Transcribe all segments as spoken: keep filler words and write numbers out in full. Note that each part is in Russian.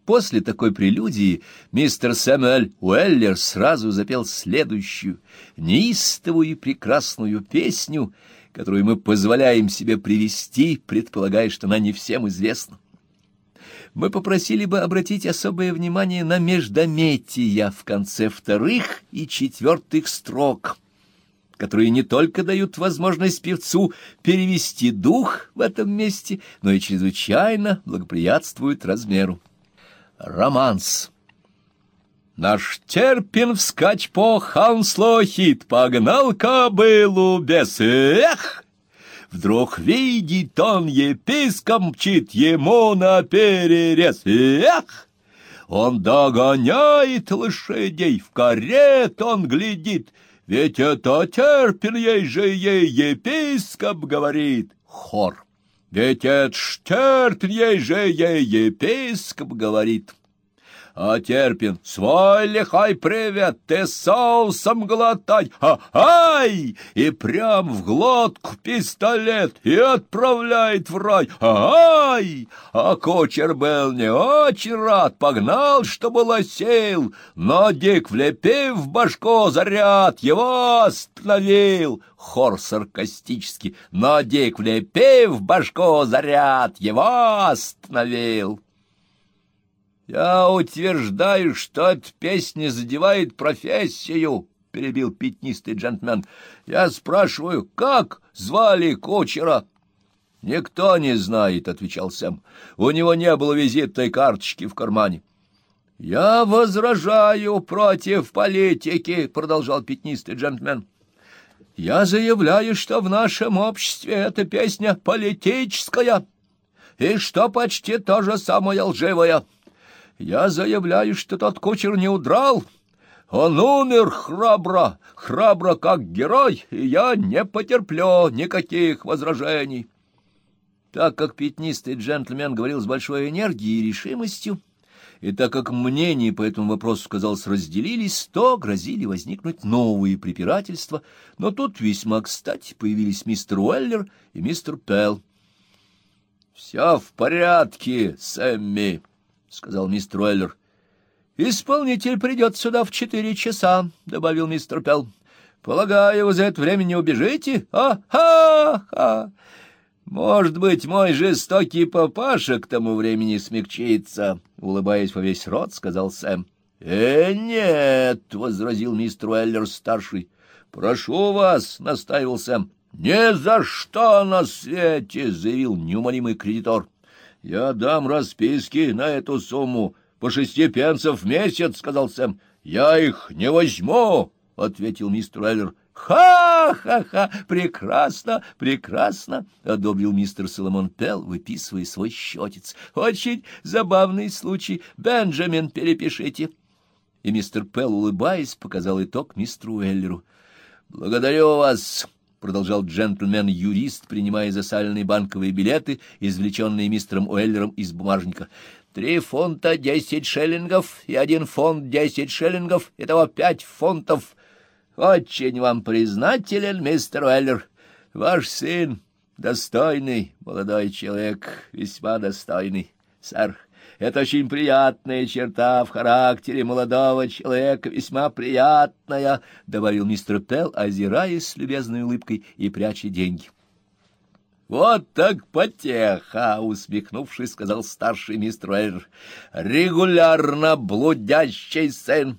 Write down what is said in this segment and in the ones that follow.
После такой прелюдии мистер Сэмюэль Уэллер сразу запел следующую неистовую и прекрасную песню, которую мы позволяем себе привести, предполагая, что она не всем известна. Мы попросили бы обратить особое внимание на междометия в конце вторых и четвертых строк, которые не только дают возможность певцу перевести дух в этом месте, но и чрезвычайно благоприятствуют размеру. Романс. Наш Терпин вскачь по Хансло хит погнал кобылу без эх! Вдруг видит он, епископ мчит ему на перерез. Эх! Он догоняет лошадей, в карет он глядит, ведь это Терпин ей же ей епископ говорит. Хор. Ведь это ж Терпин ей же ей епископ говорит. А Терпин: свой лихой привет, ты соусом глотай, ай! И прям в глотку пистолет и отправляет в рай, ай! А кучер был не очень рад, погнал, чтобы лосил, но Дик, влепив в башку заряд, его остановил. Хор саркастически: но Дик, влепив в башку заряд, его остановил. «Я утверждаю, что эта песня задевает профессию», — перебил пятнистый джентльмен. «Я спрашиваю, как звали кучера?» «Никто не знает», — отвечал Сэм. «У него не было визитной карточки в кармане». «Я возражаю против политики», — продолжал пятнистый джентльмен. «Я заявляю, что в нашем обществе эта песня политическая, и что почти то же самое лживая. Я заявляю, что тот кучер не удрал. Он умер храбро, храбро как герой, и я не потерплю никаких возражений». Так как пятнистый джентльмен говорил с большой энергией и решимостью, и так как мнения по этому вопросу, казалось, разделились, то грозили возникнуть новые препирательства, но тут весьма кстати появились мистер Уэллер и мистер Пелл. «Все в порядке, Сэмми», — сказал мистер Уэллер. «Исполнитель придет сюда в четыре часа», — добавил мистер Пелл. «Полагаю, вы за это время не убежите? А-ха-ха! Может быть, мой жестокий папаша к тому времени смягчится», — улыбаясь во весь рот, сказал Сэм. «Э, нет», — возразил мистер Уэллер-старший. «Прошу вас», — настаивал Сэм. «Ни за что на свете», — заявил неумолимый кредитор. «Я дам расписки на эту сумму по шести пенсов в месяц», — сказал Сэм. «Я их не возьму», — ответил мистер Уэллер. «Ха-ха-ха! Прекрасно, прекрасно!» — одобрил мистер Соломон Пелл, выписывая свой счетец. «Очень забавный случай. Бенджамин, перепишите». И мистер Пелл, улыбаясь, показал итог мистеру Уэллеру. «Благодарю вас», — продолжал джентльмен-юрист, принимая засаленные банковые билеты, извлеченные мистером Уэллером из бумажника. «Три фунта десять шиллингов и один фунт десять шиллингов, итого пять фунтов. Очень вам признателен, мистер Уэллер. Ваш сын достойный молодой человек, весьма достойный, сэр. Это очень приятная черта в характере молодого человека, весьма приятная», — добавил мистер Пелл, озираясь с любезной улыбкой и пряча деньги. «Вот так потеха!» — усмехнувшись, сказал старший мистер Уэллер. «Регулярно блудящий сын».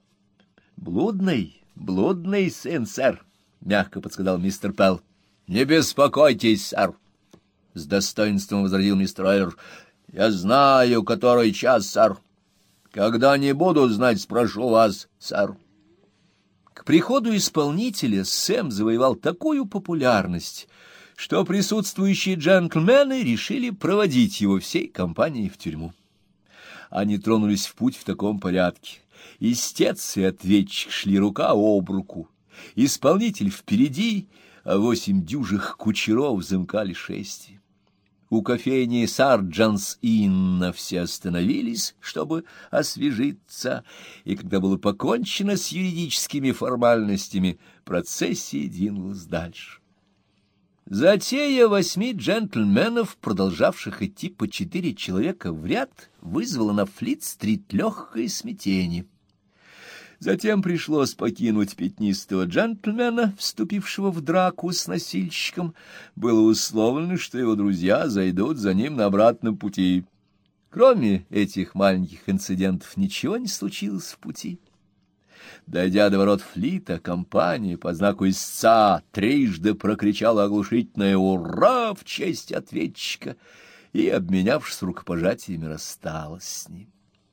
«Блудный, блудный сын, сэр», — мягко подсказал мистер Пелл. «Не беспокойтесь, сэр», — с достоинством возразил мистер Уэллер. «Я знаю, который час, сэр. Когда не буду знать, спрошу вас, сэр». К приходу исполнителя Сэм завоевал такую популярность, что присутствующие джентльмены решили проводить его всей компанией в тюрьму. Они тронулись в путь в таком порядке. Истец и ответчик шли рука об руку. Исполнитель впереди, а восемь дюжих кучеров замкали шествие. У кофейни Сарджанс-Инна все остановились, чтобы освежиться, и когда было покончено с юридическими формальностями, процессия двинулась дальше. Затея восьми джентльменов, продолжавших идти по четыре человека в ряд, вызвала на Флит-стрит легкое смятение. Затем пришлось покинуть пятнистого джентльмена, вступившего в драку с носильщиком. Было условлено, что его друзья зайдут за ним на обратном пути. Кроме этих маленьких инцидентов ничего не случилось в пути. Дойдя до ворот Флита, компания по знаку истца трижды прокричала оглушительное «Ура!» в честь ответчика и, обменявшись рукопожатиями, рассталась с ним.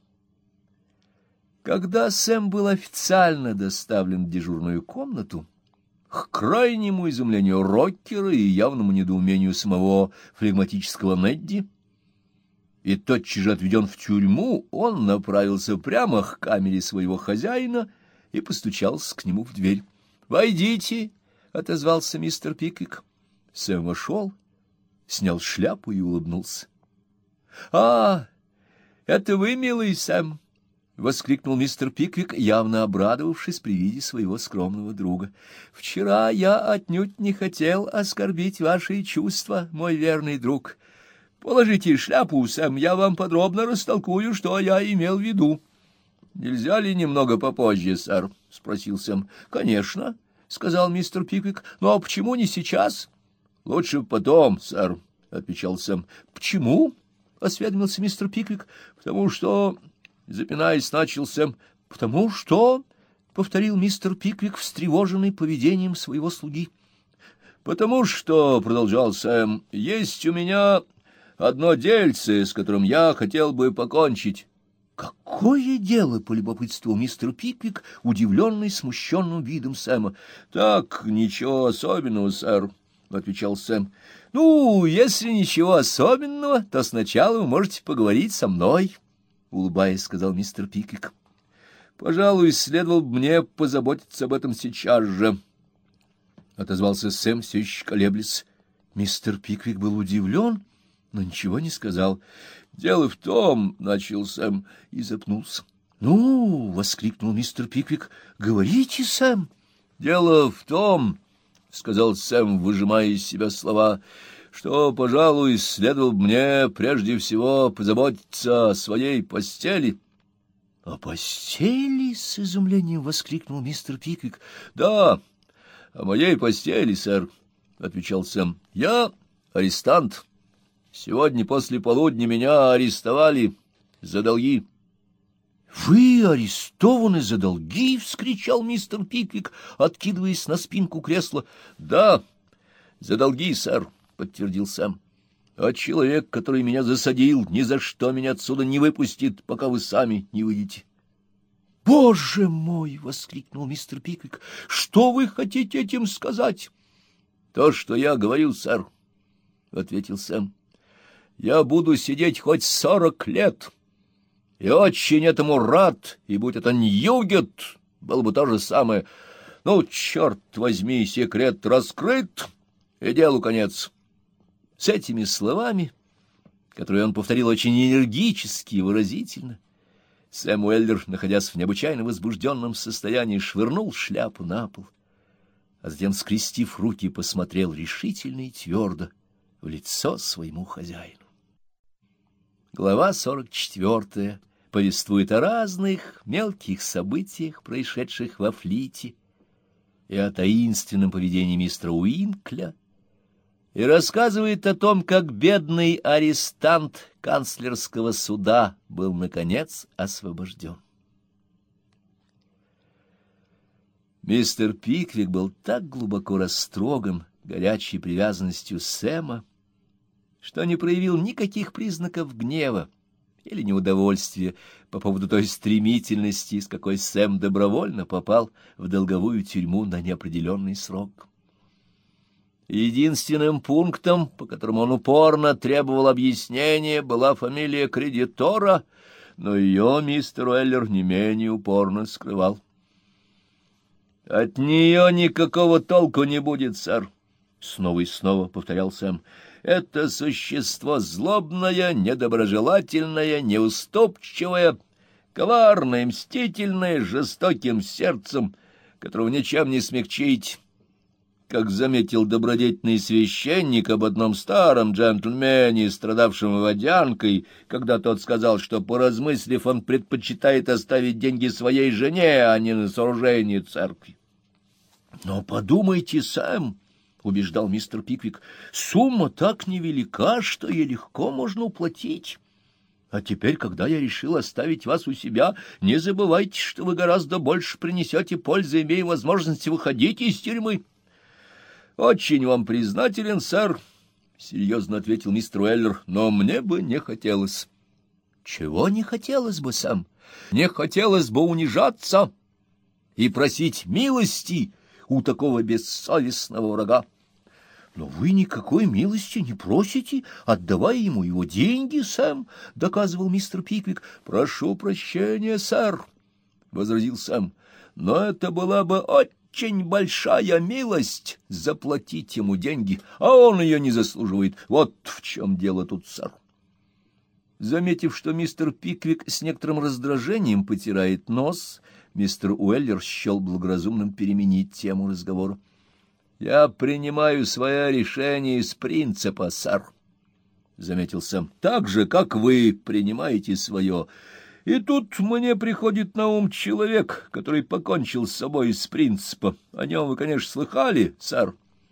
Когда Сэм был официально доставлен в дежурную комнату, к крайнему изумлению Роккера и явному недоумению самого флегматического Недди, и тотчас же отведен в тюрьму, он направился прямо к камере своего хозяина и постучался к нему в дверь. «Войдите!» — отозвался мистер Пиквик. Сэм вошел, снял шляпу и улыбнулся. «А, это вы, милый Сэм!» — воскликнул мистер Пиквик, явно обрадовавшись при виде своего скромного друга. — Вчера я отнюдь не хотел оскорбить ваши чувства, мой верный друг. Положите шляпу, Сэм, я вам подробно растолкую, что я имел в виду. — Нельзя ли немного попозже, сэр? — спросил Сэм. — Конечно, — сказал мистер Пиквик. — Ну, а почему не сейчас? — Лучше потом, сэр, — отвечал Сэм. — Почему? — осведомился мистер Пиквик. — Потому что... Запинаясь, начал Сэм. — Потому что... — повторил мистер Пиквик, встревоженный поведением своего слуги. — Потому что, — продолжал Сэм, — есть у меня одно дельце, с которым я хотел бы покончить. — Какое дело? — полюбопытствовал мистер Пиквик, удивленный смущенным видом Сэма. — Так, ничего особенного, сэр, — отвечал Сэм. — Ну, если ничего особенного, то сначала вы можете поговорить со мной, —— улыбаясь, сказал мистер Пиквик. — Пожалуй, следовало бы мне позаботиться об этом сейчас же, — отозвался Сэм, все еще колеблясь. Мистер Пиквик был удивлен, но ничего не сказал. — Дело в том, — начал Сэм и запнулся. — Ну, — воскликнул мистер Пиквик, — говорите, Сэм. — Дело в том, — сказал Сэм, выжимая из себя слова, — что, пожалуй, следовало бы мне прежде всего позаботиться о своей постели. — О постели? — с изумлением воскликнул мистер Пиквик. — Да, о моей постели, сэр, — отвечал Сэм. — Я арестант. Сегодня после полудня меня арестовали за долги. — Вы арестованы за долги? — вскричал мистер Пиквик, откидываясь на спинку кресла. — Да, за долги, сэр, — подтвердил Сэм. — А человек, который меня засадил, ни за что меня отсюда не выпустит, пока вы сами не выйдете. — Боже мой! — воскликнул мистер Пиквик. — Что вы хотите этим сказать? — То, что я говорил, сэр, — ответил Сэм. — Я буду сидеть хоть сорок лет, и очень этому рад, и будь это Ньюгет, было бы то же самое. Ну, черт возьми, секрет раскрыт, и делу конец. С этими словами, которые он повторил очень энергически и выразительно, Сэм Уэллер, находясь в необычайно возбужденном состоянии, швырнул шляпу на пол, а затем, скрестив руки, посмотрел решительно и твердо в лицо своему хозяину. Глава сорок четвертая повествует о разных мелких событиях, происшедших во Флите, и о таинственном поведении мистера Уинкля, и рассказывает о том, как бедный арестант канцлерского суда был, наконец, освобожден. Мистер Пиквик был так глубоко растроган горячей привязанностью Сэма, что не проявил никаких признаков гнева или неудовольствия по поводу той стремительности, с какой Сэм добровольно попал в долговую тюрьму на неопределенный срок. Единственным пунктом, по которому он упорно требовал объяснения, была фамилия кредитора, но ее мистер Уэллер не менее упорно скрывал. — От нее никакого толку не будет, сэр, — снова и снова повторял Сэм. — Это существо злобное, недоброжелательное, неуступчивое, коварное, мстительное, с жестоким сердцем, которого ничем не смягчить. как заметил добродетельный священник об одном старом джентльмене, страдавшем водянкой, когда тот сказал, что, поразмыслив, он предпочитает оставить деньги своей жене, а не на сооружение церкви. — Но подумайте, Сэм, — убеждал мистер Пиквик, — сумма так невелика, что ей легко можно уплатить. А теперь, когда я решил оставить вас у себя, не забывайте, что вы гораздо больше принесете пользы, имея возможность выходить из тюрьмы. — Очень вам признателен, сэр, — серьезно ответил мистер Уэллер, — но мне бы не хотелось. — Чего не хотелось бы, Сэм? Не хотелось бы унижаться и просить милости у такого бессовестного врага. — Но вы никакой милости не просите, отдавая ему его деньги, Сэм, — доказывал мистер Пиквик. — Прошу прощения, сэр, — возразил Сэм, — но это была бы очень большая милость заплатить ему деньги, а он ее не заслуживает. Вот в чем дело тут, сэр. Заметив, что мистер Пиквик с некоторым раздражением потирает нос, мистер Уэллер счел благоразумным переменить тему разговора. — Я принимаю свое решение из принципа, сэр, — заметил Сэм, — так же, как вы принимаете свое. И тут мне приходит на ум человек, который покончил с собой из принципа. О нем вы, конечно, слыхали, сэр.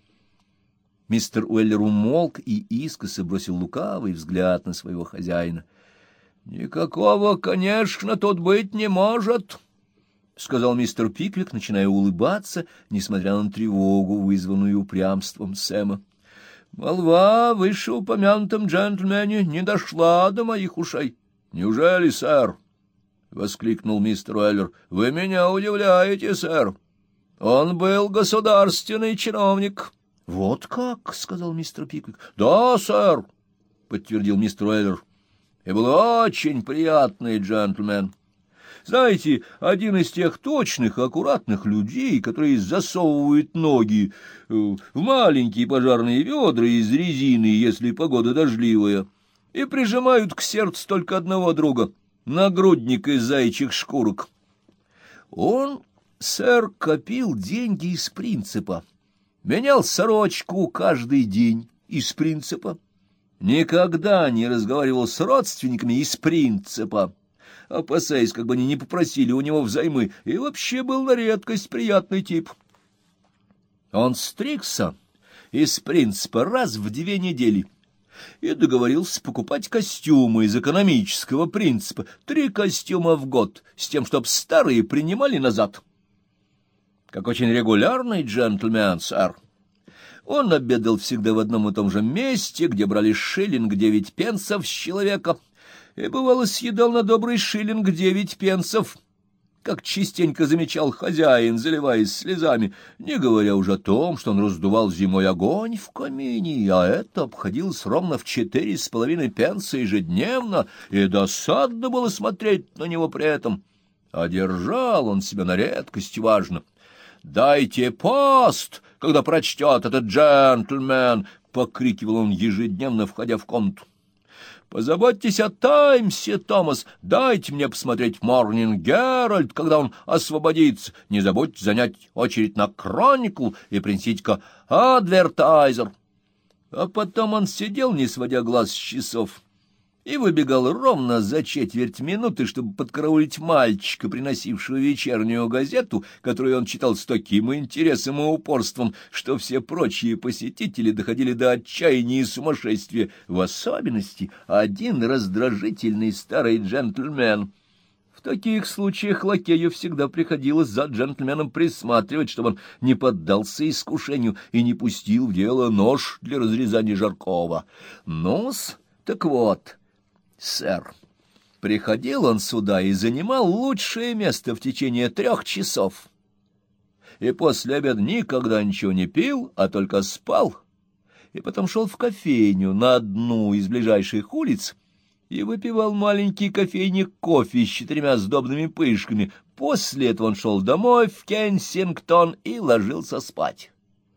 Мистер Уэллер умолк и искоса бросил лукавый взгляд на своего хозяина. — Никакого, конечно, тут быть не может, — сказал мистер Пиквик, начиная улыбаться, несмотря на тревогу, вызванную упрямством Сэма. — Молва о вышеупомянутом джентльмене не дошла до моих ушей. — Неужели, сэр? — воскликнул мистер Уэллер. — Вы меня удивляете, сэр. Он был государственный чиновник. — Вот как? — сказал мистер Пиквик. — Да, сэр, — подтвердил мистер Уэллер. — И был очень приятный джентльмен. Знаете, один из тех точных, аккуратных людей, которые засовывают ноги в маленькие пожарные ведра из резины, если погода дождливая, и прижимают к сердцу только одного друга — нагрудник из заячьих шкурок. Он, сэр, копил деньги из принципа, менял сорочку каждый день из принципа, никогда не разговаривал с родственниками из принципа, опасаясь, как бы они не попросили у него взаймы, и вообще был на редкость приятный тип. Он стригся из принципа раз в две недели и договорился покупать костюмы из экономического принципа, три костюма в год, с тем, чтоб старые принимали назад. Как очень регулярный джентльмен, сэр. Он обедал всегда в одном и том же месте, где брали шиллинг девять пенсов с человека, и, бывало, съедал на добрый шиллинг девять пенсов, как частенько замечал хозяин, заливаясь слезами, не говоря уже о том, что он раздувал зимой огонь в камине, а это обходилось ровно в четыре с половиной пенса ежедневно, и досадно было смотреть на него при этом. А держал он себя на редкость важно. «Дайте пост, когда прочтет этот джентльмен!» — покрикивал он ежедневно, входя в комнату. «Позаботьтесь о Таймсе, Томас, дайте мне посмотреть Морнинг Геральд, когда он освободится. Не забудьте занять очередь на Кроникл и принесите-ка Адвертайзер». А потом он сидел, не сводя глаз с часов, и выбегал ровно за четверть минуты, чтобы подкараулить мальчика, приносившего вечернюю газету, которую он читал с таким интересом и упорством, что все прочие посетители доходили до отчаяния и сумасшествия, в особенности один раздражительный старый джентльмен. В таких случаях лакею всегда приходилось за джентльменом присматривать, чтобы он не поддался искушению и не пустил в дело нож для разрезания жаркого. Ну-с, так вот... Сэр, приходил он сюда и занимал лучшее место в течение трех часов. И после обеда никогда ничего не пил, а только спал. И потом шел в кофейню на одну из ближайших улиц и выпивал маленький кофейник кофе с четырьмя сдобными пышками. После этого он шел домой в Кенсингтон и ложился спать.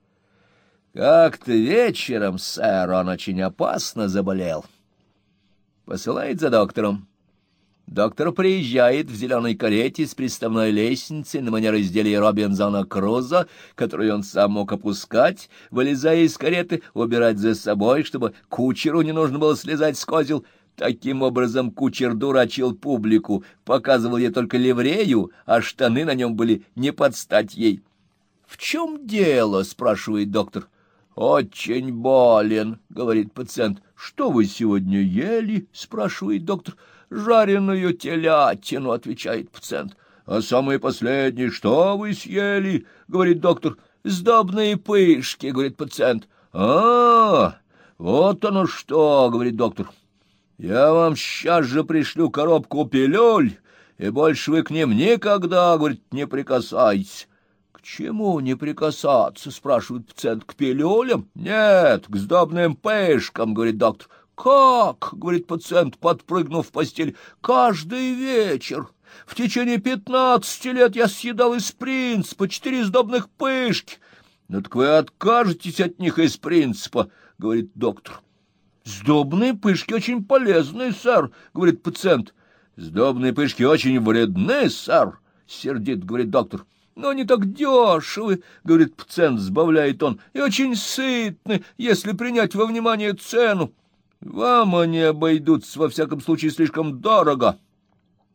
Как-то вечером, сэр, он очень опасно заболел. Посылает за доктором. Доктор приезжает в зеленой карете с приставной лестницей на манер изделия Робинзона Крузо, которую он сам мог опускать, вылезая из кареты, убирать за собой, чтобы кучеру не нужно было слезать с козел. Таким образом кучер дурачил публику, показывал ей только ливрею, а штаны на нем были не под стать ей. — В чем дело? — спрашивает доктор. — Очень болен, — говорит пациент. — Что вы сегодня ели? — спрашивает доктор. — Жареную телятину, — отвечает пациент. — А самое последнее, что вы съели? — говорит доктор. — Сдобные пышки, — говорит пациент. — А, вот оно что, — говорит доктор. — Я вам сейчас же пришлю коробку пилюль, и больше вы к ним никогда, — говорит, — не прикасайтесь. — К чему не прикасаться? — спрашивает пациент. — К пилюлям? — Нет, к сдобным пышкам, — говорит доктор. — Как? — говорит пациент, подпрыгнув в постель. — Каждый вечер. В течение пятнадцати лет я съедал из принципа четыре сдобных пышки. — Ну так вы откажетесь от них из принципа, — говорит доктор. — Сдобные пышки очень полезны, сэр, — говорит пациент. — Сдобные пышки очень вредны, сэр, — сердит, говорит доктор. — Но они так дешевы, — говорит пациент, сбавляет он, — и очень сытны, если принять во внимание цену. Вам они обойдутся, во всяком случае, слишком дорого.